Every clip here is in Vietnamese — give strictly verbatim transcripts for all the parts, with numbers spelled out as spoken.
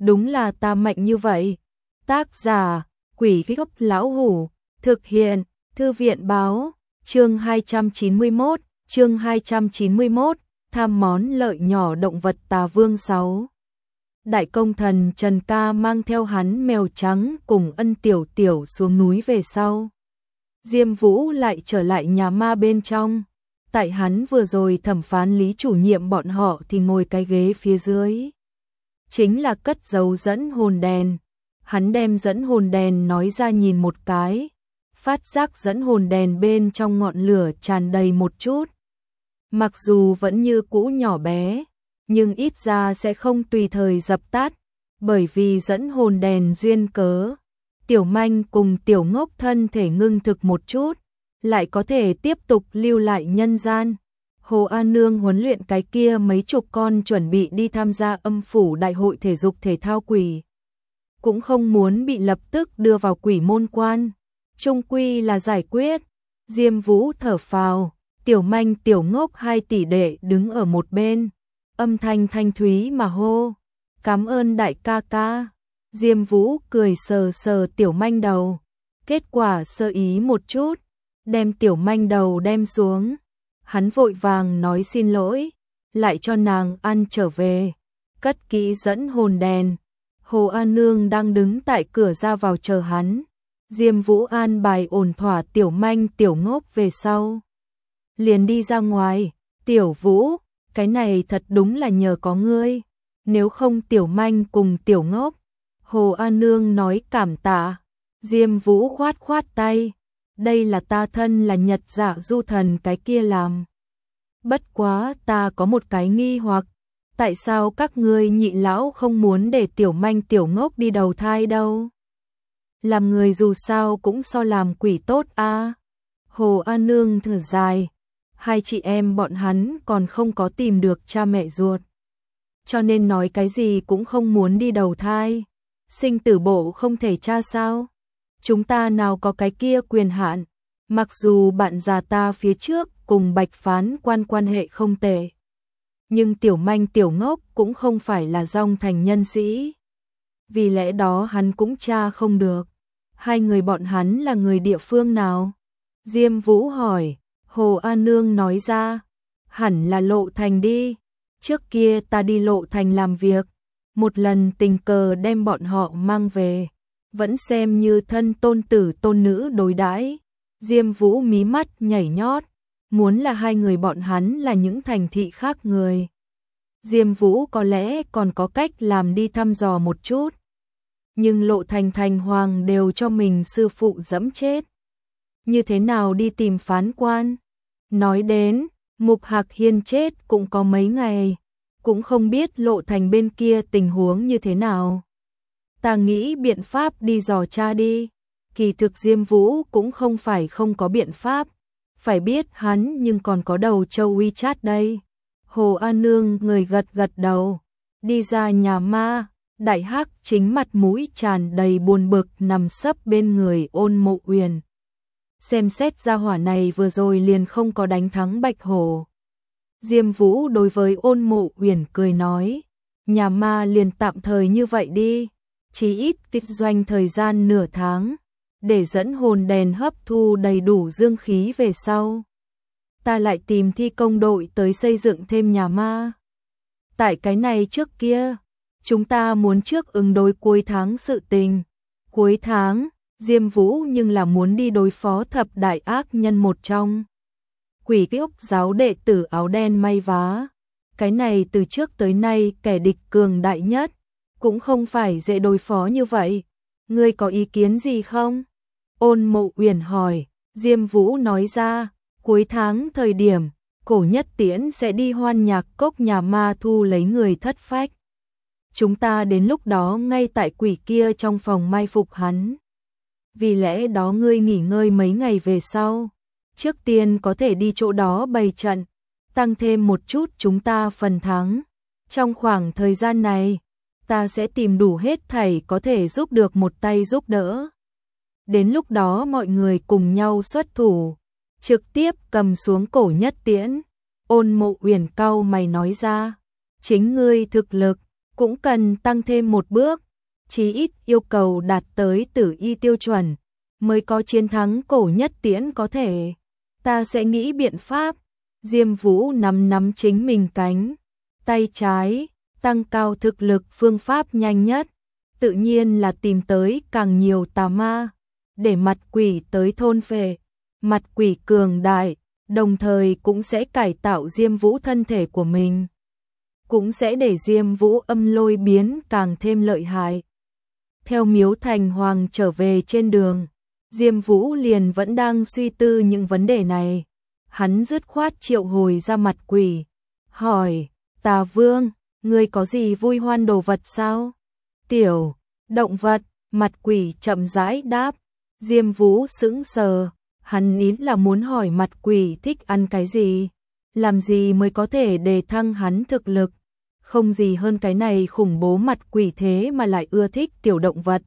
đúng là ta mạnh như vậy. Tác giả, Quỷ Gốc Lão Hủ, thực hiện, Thư viện báo, chương hai trăm chín mươi mốt, chương hai trăm chín mươi mốt, tham món lợi nhỏ động vật Tà Vương sáu. Đại công thần Trần Ca mang theo hắn mèo trắng cùng Ân Tiểu Tiểu xuống núi về sau. Diêm Vũ lại trở lại nhà ma bên trong. Tại hắn vừa rồi thẩm phán Lý chủ nhiệm bọn họ thì ngồi cái ghế phía dưới. Chính là cất giấu dẫn hồn đèn. Hắn đem dẫn hồn đèn nói ra nhìn một cái. Phát giác dẫn hồn đèn bên trong ngọn lửa tràn đầy một chút. Mặc dù vẫn như cũ nhỏ bé, nhưng ít ra sẽ không tùy thời dập tắt, bởi vì dẫn hồn đèn duyên cớ. Tiểu Manh cùng Tiểu Ngốc thân thể ngưng thực một chút, lại có thể tiếp tục lưu lại nhân gian. Hồ An Nương huấn luyện cái kia mấy chục con chuẩn bị đi tham gia âm phủ đại hội thể dục thể thao quỷ. Cũng không muốn bị lập tức đưa vào quỷ môn quan. Trung quy là giải quyết. Diêm Vũ thở phào, Tiểu Manh Tiểu Ngốc hai tỷ đệ đứng ở một bên. Âm thanh thanh thúy mà hô, cảm ơn đại ca ca. Diêm Vũ cười sờ sờ Tiểu Manh đầu. Kết quả sơ ý một chút, đem Tiểu Manh đầu đem xuống. Hắn vội vàng nói xin lỗi, lại cho nàng ăn trở về. Cất kỹ dẫn hồn đèn. Hồ An Nương đang đứng tại cửa ra vào chờ hắn. Diêm Vũ an bài ổn thỏa Tiểu Manh Tiểu Ngốc về sau. Liền đi ra ngoài. Tiểu Vũ, cái này thật đúng là nhờ có ngươi. Nếu không Tiểu Manh cùng Tiểu Ngốc. Hồ An Nương nói cảm tạ. Diêm Vũ khoát khoát tay. Đây là ta thân là Nhật Dạ Du Thần cái kia làm. Bất quá ta có một cái nghi hoặc. Tại sao các ngươi nhị lão không muốn để Tiểu Manh Tiểu Ngốc đi đầu thai đâu? Làm người dù sao cũng so làm quỷ tốt a. À? Hồ An Nương thở dài. Hai chị em bọn hắn còn không có tìm được cha mẹ ruột. Cho nên nói cái gì cũng không muốn đi đầu thai. Sinh tử bộ không thể tra sao? Chúng ta nào có cái kia quyền hạn. Mặc dù bạn già ta phía trước cùng Bạch Phán quan quan hệ không tệ. Nhưng Tiểu Manh Tiểu Ngốc cũng không phải là dòng thành nhân sĩ. Vì lẽ đó hắn cũng tra không được. Hai người bọn hắn là người địa phương nào? Diêm Vũ hỏi. Hồ An Nương nói ra. Hẳn là Lộ Thành đi. Trước kia ta đi Lộ Thành làm việc. Một lần tình cờ đem bọn họ mang về. Vẫn xem như thân tôn tử tôn nữ đối đãi. Diêm Vũ mí mắt nhảy nhót. Muốn là hai người bọn hắn là những thành thị khác người. Diêm Vũ có lẽ còn có cách làm đi thăm dò một chút. Nhưng Lộ Thành Thành Hoàng đều cho mình sư phụ dẫm chết. Như thế nào đi tìm phán quan? Nói đến, Mục Hạc Hiên chết cũng có mấy ngày. Cũng không biết Lộ Thành bên kia tình huống như thế nào. Ta nghĩ biện pháp đi dò tra đi. Kỳ thực Diêm Vũ cũng không phải không có biện pháp. Phải biết hắn nhưng còn có đầu châu WeChat đây. Hồ An Nương người gật gật đầu. Đi ra nhà ma. Đại Hắc chính mặt mũi tràn đầy buồn bực nằm sấp bên người Ôn Mộ Uyển. Xem xét ra hỏa này vừa rồi liền không có đánh thắng Bạch Hổ. Diêm Vũ đối với Ôn Mộ Uyển cười nói. Nhà ma liền tạm thời như vậy đi. Chỉ ít kinh doanh thời gian nửa tháng. Để dẫn hồn đèn hấp thu đầy đủ dương khí về sau. Ta lại tìm thi công đội tới xây dựng thêm nhà ma. Tại cái này trước kia, chúng ta muốn trước ứng đối cuối tháng sự tình. Cuối tháng, Diêm Vũ nhưng là muốn đi đối phó thập đại ác nhân một trong. Quỷ Kiốc giáo đệ tử áo đen may vá. Cái này từ trước tới nay kẻ địch cường đại nhất. Cũng không phải dễ đối phó như vậy. Ngươi có ý kiến gì không? Ôn Mộ Uyển hỏi. Diêm Vũ nói ra. Cuối tháng thời điểm, Cổ Nhất Tiễn sẽ đi Hoan Nhạc Cốc nhà ma thu lấy người thất phách. Chúng ta đến lúc đó ngay tại quỷ kia trong phòng mai phục hắn. Vì lẽ đó ngươi nghỉ ngơi mấy ngày về sau. Trước tiên có thể đi chỗ đó bày trận, tăng thêm một chút chúng ta phần thắng. Trong khoảng thời gian này, ta sẽ tìm đủ hết thảy có thể giúp được một tay giúp đỡ. Đến lúc đó mọi người cùng nhau xuất thủ. Trực tiếp cầm xuống Cổ Nhất Tiễn. Ôn Mộ Uyển cau mày nói ra. Chính ngươi thực lực, cũng cần tăng thêm một bước, chí ít yêu cầu đạt tới tử y tiêu chuẩn, mới có chiến thắng Cổ Nhất Tiễn có thể. Ta sẽ nghĩ biện pháp. Diêm Vũ nắm nắm chính mình cánh tay trái, tăng cao thực lực phương pháp nhanh nhất, tự nhiên là tìm tới càng nhiều tà ma, để mặt quỷ tới thôn phệ, mặt quỷ cường đại, đồng thời cũng sẽ cải tạo Diêm Vũ thân thể của mình, cũng sẽ để Diêm Vũ âm lôi biến càng thêm lợi hại. Theo Miếu Thành Hoàng trở về trên đường, Diêm Vũ liền vẫn đang suy tư những vấn đề này. Hắn dứt khoát triệu hồi ra mặt quỷ, hỏi, Tà Vương, ngươi có gì vui hoan đồ vật sao? Tiểu, động vật, mặt quỷ chậm rãi đáp. Diêm Vũ sững sờ, hắn ý là muốn hỏi mặt quỷ thích ăn cái gì, làm gì mới có thể đề thăng hắn thực lực. Không gì hơn cái này khủng bố mặt quỷ thế mà lại ưa thích tiểu động vật.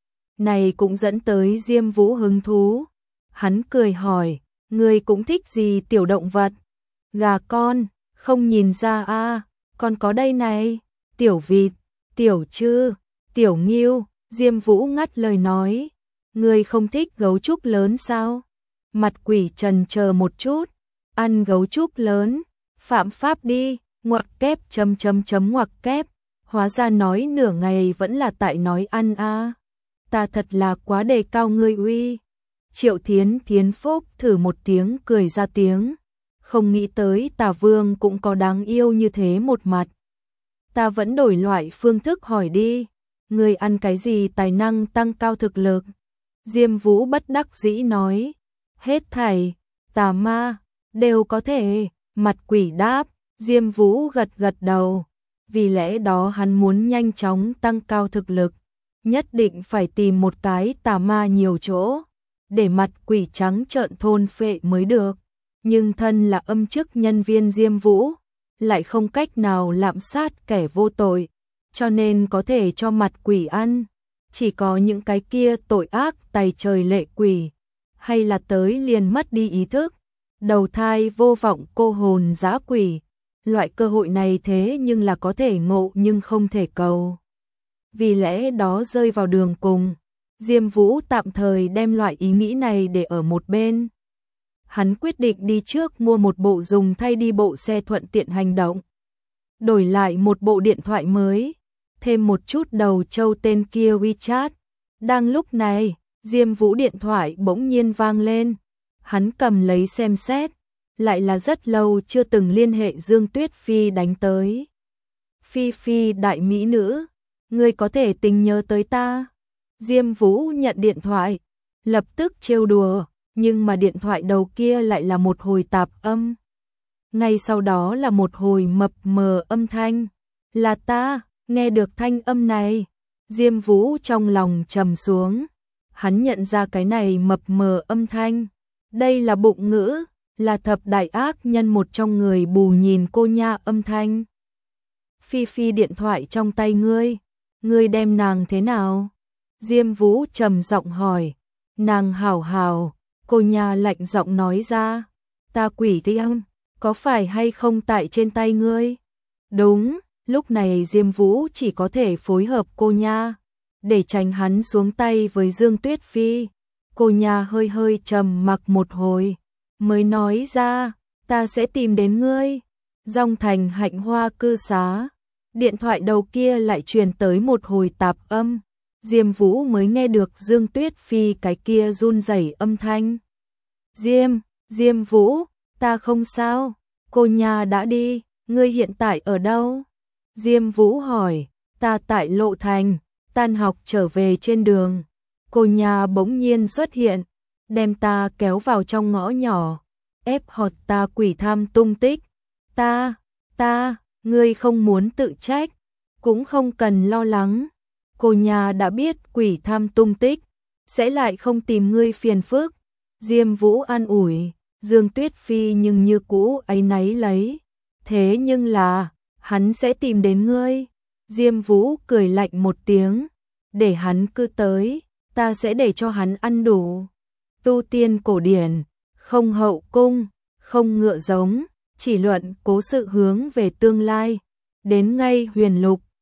Này cũng dẫn tới Diêm Vũ hứng thú. Hắn cười hỏi, ngươi cũng thích gì tiểu động vật? Gà con, không nhìn ra a, à, con có đây này, tiểu vịt, tiểu trư, tiểu ngưu. Diêm Vũ ngắt lời nói, ngươi không thích gấu trúc lớn sao? Mặt quỷ trần chờ một chút, ăn gấu trúc lớn, phạm pháp đi, ngoặc kép chấm chấm chấm ngoặc kép, hóa ra nói nửa ngày vẫn là tại nói ăn a. À. Ta thật là quá đề cao ngươi uy. Triệu Thiến Thiến Phúc thử một tiếng cười ra tiếng, không nghĩ tới Tà Vương cũng có đáng yêu như thế một mặt. Ta vẫn đổi loại phương thức hỏi đi, ngươi ăn cái gì tài năng tăng cao thực lực? Diêm Vũ bất đắc dĩ nói, hết thảy, tà ma, đều có thể. Mặt quỷ đáp. Diêm Vũ gật gật đầu, vì lẽ đó hắn muốn nhanh chóng tăng cao thực lực, nhất định phải tìm một cái tà ma nhiều chỗ, để mặt quỷ trắng trợn thôn phệ mới được. Nhưng thân là âm chức nhân viên Diêm Vũ, lại không cách nào lạm sát kẻ vô tội, cho nên có thể cho mặt quỷ ăn, chỉ có những cái kia tội ác tày trời lệ quỷ, hay là tới liền mất đi ý thức, đầu thai vô vọng cô hồn dã quỷ. Loại cơ hội này thế nhưng là có thể ngộ nhưng không thể cầu. Vì lẽ đó rơi vào đường cùng, Diêm Vũ tạm thời đem loại ý nghĩ này để ở một bên. Hắn quyết định đi trước mua một bộ dùng thay đi bộ xe thuận tiện hành động. Đổi lại một bộ điện thoại mới, thêm một chút đầu trâu tên kia WeChat. Đang lúc này, Diêm Vũ điện thoại bỗng nhiên vang lên. Hắn cầm lấy xem xét. Lại là rất lâu chưa từng liên hệ Dương Tuyết Phi đánh tới. Phi Phi đại mỹ nữ, ngươi có thể tình nhớ tới ta. Diêm Vũ nhận điện thoại, lập tức trêu đùa, nhưng mà điện thoại đầu kia lại là một hồi tạp âm. Ngay sau đó là một hồi mập mờ âm thanh. Là ta, nghe được thanh âm này. Diêm Vũ trong lòng trầm xuống. Hắn nhận ra cái này mập mờ âm thanh. Đây là bụng ngữ. Là thập đại ác nhân một trong người bù nhìn cô nha âm thanh. Phi Phi điện thoại trong tay ngươi, ngươi đem nàng thế nào? Diêm Vũ trầm giọng hỏi. Nàng hảo hảo, cô nha lạnh giọng nói ra. Ta quỷ tiêm, có phải hay không tại trên tay ngươi? Đúng, lúc này Diêm Vũ chỉ có thể phối hợp cô nha, để tránh hắn xuống tay với Dương Tuyết Phi. Cô nha hơi hơi trầm mặc một hồi, mới nói ra, ta sẽ tìm đến ngươi. Dòng Thành Hạnh Hoa cư xá. Điện thoại đầu kia lại truyền tới một hồi tạp âm. Diêm Vũ mới nghe được Dương Tuyết Phi cái kia run rẩy âm thanh. Diêm, Diêm Vũ, ta không sao. Cô nhà đã đi, ngươi hiện tại ở đâu? Diêm Vũ hỏi, ta tại Lộ Thành, tan học trở về trên đường. Cô nhà bỗng nhiên xuất hiện, đem ta kéo vào trong ngõ nhỏ, ép hỏi ta quỷ tham tung tích. Ta, ta, ngươi không muốn tự trách, cũng không cần lo lắng. Cô nhà đã biết quỷ tham tung tích, sẽ lại không tìm ngươi phiền phức. Diêm Vũ an ủi, Dương Tuyết Phi nhưng như cũ áy náy lấy. Thế nhưng là, hắn sẽ tìm đến ngươi. Diêm Vũ cười lạnh một tiếng, để hắn cứ tới, ta sẽ để cho hắn ăn đủ. Tu tiên cổ điển, không hậu cung, không ngựa giống, chỉ luận cố sự hướng về tương lai. Đến ngay huyền lục,